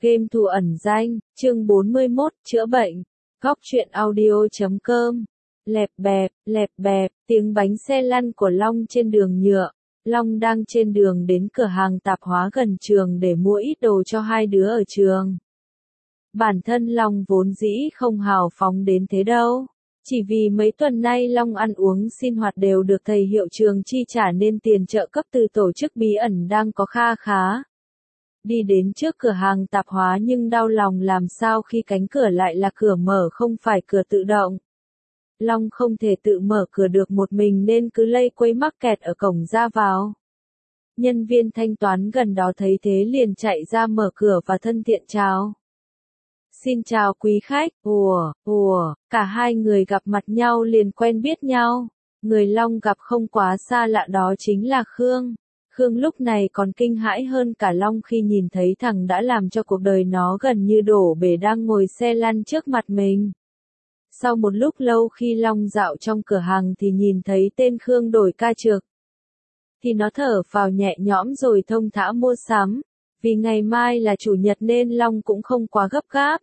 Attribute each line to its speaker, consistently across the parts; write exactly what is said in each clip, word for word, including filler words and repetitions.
Speaker 1: Game thủ ẩn danh, chương bốn mươi mốt, chữa bệnh. Góc truyện audio chấm com. Lẹp bẹp, lẹp bẹp, tiếng bánh xe lăn của Long trên đường nhựa. Long đang trên đường đến cửa hàng tạp hóa gần trường để mua ít đồ cho hai đứa ở trường. Bản thân Long vốn dĩ không hào phóng đến thế đâu. Chỉ vì mấy tuần nay Long ăn uống sinh hoạt đều được thầy hiệu trường chi trả nên tiền trợ cấp từ tổ chức bí ẩn đang có kha khá. Đi đến trước cửa hàng tạp hóa nhưng đau lòng làm sao khi cánh cửa lại là cửa mở không phải cửa tự động. Long không thể tự mở cửa được một mình nên cứ lây quấy mắc kẹt ở cổng ra vào. Nhân viên thanh toán gần đó thấy thế liền chạy ra mở cửa và thân thiện chào. Xin chào quý khách, ùa, ùa, cả hai người gặp mặt nhau liền quen biết nhau. Người Long gặp không quá xa lạ đó chính là Khương. Khương lúc này còn kinh hãi hơn cả Long khi nhìn thấy thằng đã làm cho cuộc đời nó gần như đổ bể đang ngồi xe lăn trước mặt mình. Sau một lúc lâu khi Long dạo trong cửa hàng thì nhìn thấy tên Khương đổi ca trực. Thì nó thở phào nhẹ nhõm rồi thông thả mua sắm. Vì ngày mai là chủ nhật nên Long cũng không quá gấp gáp.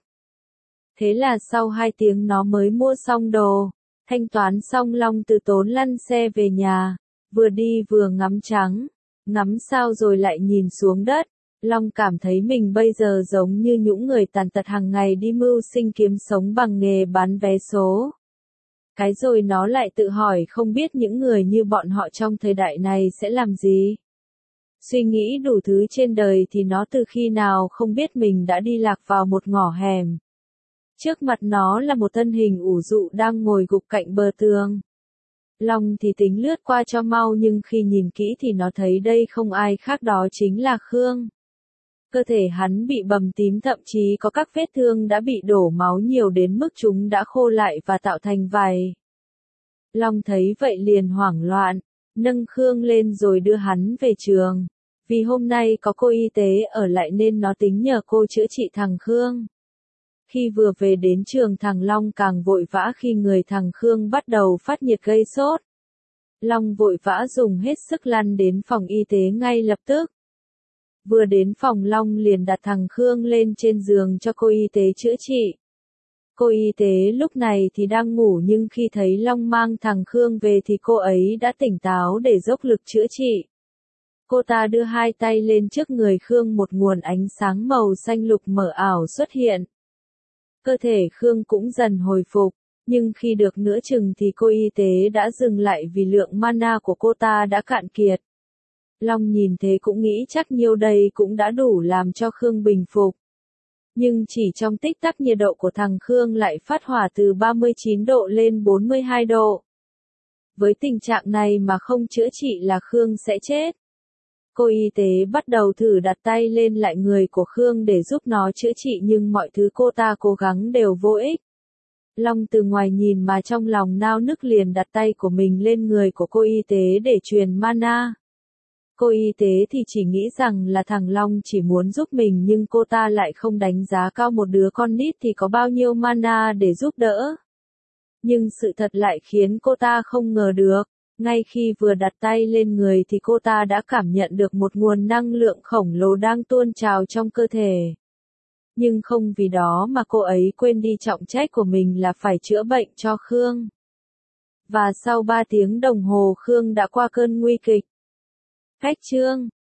Speaker 1: Thế là sau hai tiếng nó mới mua xong đồ. Thanh toán xong Long từ tốn lăn xe về nhà. Vừa đi vừa ngắm trắng. Ngắm sao rồi lại nhìn xuống đất. Long cảm thấy mình bây giờ giống như những người tàn tật hàng ngày đi mưu sinh kiếm sống bằng nghề bán vé số. Cái rồi nó lại tự hỏi không biết những người như bọn họ trong thời đại này sẽ làm gì. Suy nghĩ đủ thứ trên đời thì nó từ khi nào không biết mình đã đi lạc vào một ngõ hẻm. Trước mặt nó là một thân hình ủ rũ đang ngồi gục cạnh bờ tường. Long thì tính lướt qua cho mau nhưng khi nhìn kỹ thì nó thấy đây không ai khác đó chính là Khương. Cơ thể hắn bị bầm tím thậm chí có các vết thương đã bị đổ máu nhiều đến mức chúng đã khô lại và tạo thành vảy. Long thấy vậy liền hoảng loạn, nâng Khương lên rồi đưa hắn về trường. Vì hôm nay có cô y tế ở lại nên nó tính nhờ cô chữa trị thằng Khương. Khi vừa về đến trường thằng Long càng vội vã khi người thằng Khương bắt đầu phát nhiệt gây sốt. Long vội vã dùng hết sức lăn đến phòng y tế ngay lập tức. Vừa đến phòng Long liền đặt thằng Khương lên trên giường cho cô y tế chữa trị. Cô y tế lúc này thì đang ngủ nhưng khi thấy Long mang thằng Khương về thì cô ấy đã tỉnh táo để dốc lực chữa trị. Cô ta đưa hai tay lên trước người Khương, một nguồn ánh sáng màu xanh lục mờ ảo xuất hiện. Cơ thể Khương cũng dần hồi phục, nhưng khi được nửa chừng thì cô y tế đã dừng lại vì lượng mana của cô ta đã cạn kiệt. Long nhìn thế cũng nghĩ chắc nhiêu đây cũng đã đủ làm cho Khương bình phục. Nhưng chỉ trong tích tắc nhiệt độ của thằng Khương lại phát hỏa từ ba mươi chín độ lên bốn mươi hai độ. Với tình trạng này mà không chữa trị là Khương sẽ chết. Cô y tế bắt đầu thử đặt tay lên lại người của Khương để giúp nó chữa trị nhưng mọi thứ cô ta cố gắng đều vô ích. Long từ ngoài nhìn mà trong lòng nao nức liền đặt tay của mình lên người của cô y tế để truyền mana. Cô y tế thì chỉ nghĩ rằng là thằng Long chỉ muốn giúp mình nhưng cô ta lại không đánh giá cao một đứa con nít thì có bao nhiêu mana để giúp đỡ. Nhưng sự thật lại khiến cô ta không ngờ được. Ngay khi vừa đặt tay lên người thì cô ta đã cảm nhận được một nguồn năng lượng khổng lồ đang tuôn trào trong cơ thể. Nhưng không vì đó mà cô ấy quên đi trọng trách của mình là phải chữa bệnh cho Khương. Và sau ba tiếng đồng hồ Khương đã qua cơn nguy kịch. Khách chương